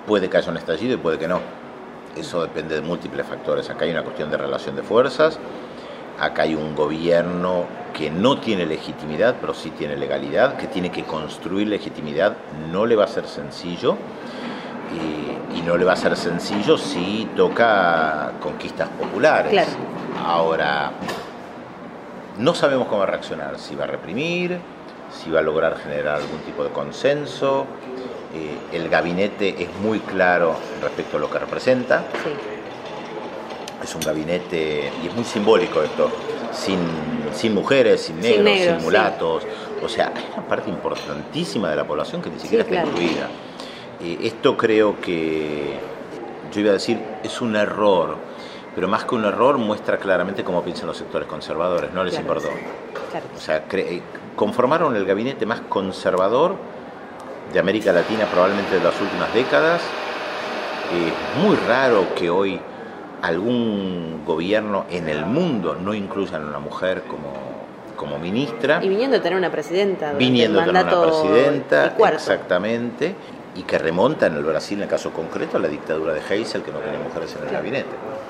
Puede que haya un estallido y puede que no. Eso depende de múltiples factores. Acá hay una cuestión de relación de fuerzas, acá hay un gobierno que no tiene legitimidad, pero sí tiene legalidad, que tiene que construir legitimidad. No le va a ser sencillo, y no le va a ser sencillo si toca conquistas populares. Claro. Ahora, no sabemos cómo va a reaccionar, si va a reprimir, si va a lograr generar algún tipo de consenso. El gabinete es muy claro respecto a lo que representa. Sí. Es un gabinete, y es muy simbólico esto, sin mujeres, sin negros, sin mulatos. Sí. O sea, hay una parte importantísima de la población que ni siquiera está incluida. Esto creo que, yo iba a decir, es un error, pero más que un error muestra claramente cómo piensan los sectores conservadores, no les importó. Claro. O sea, conformaron el gabinete más conservador de América Latina probablemente de las últimas décadas. Es muy raro que hoy algún gobierno en el mundo no incluyan a una mujer como ministra. Y viniendo a tener una presidenta. Viniendo a tener una presidenta, exactamente, y que remonta en el Brasil, en el caso concreto, a la dictadura de Geisel, que no tenía mujeres en el gabinete.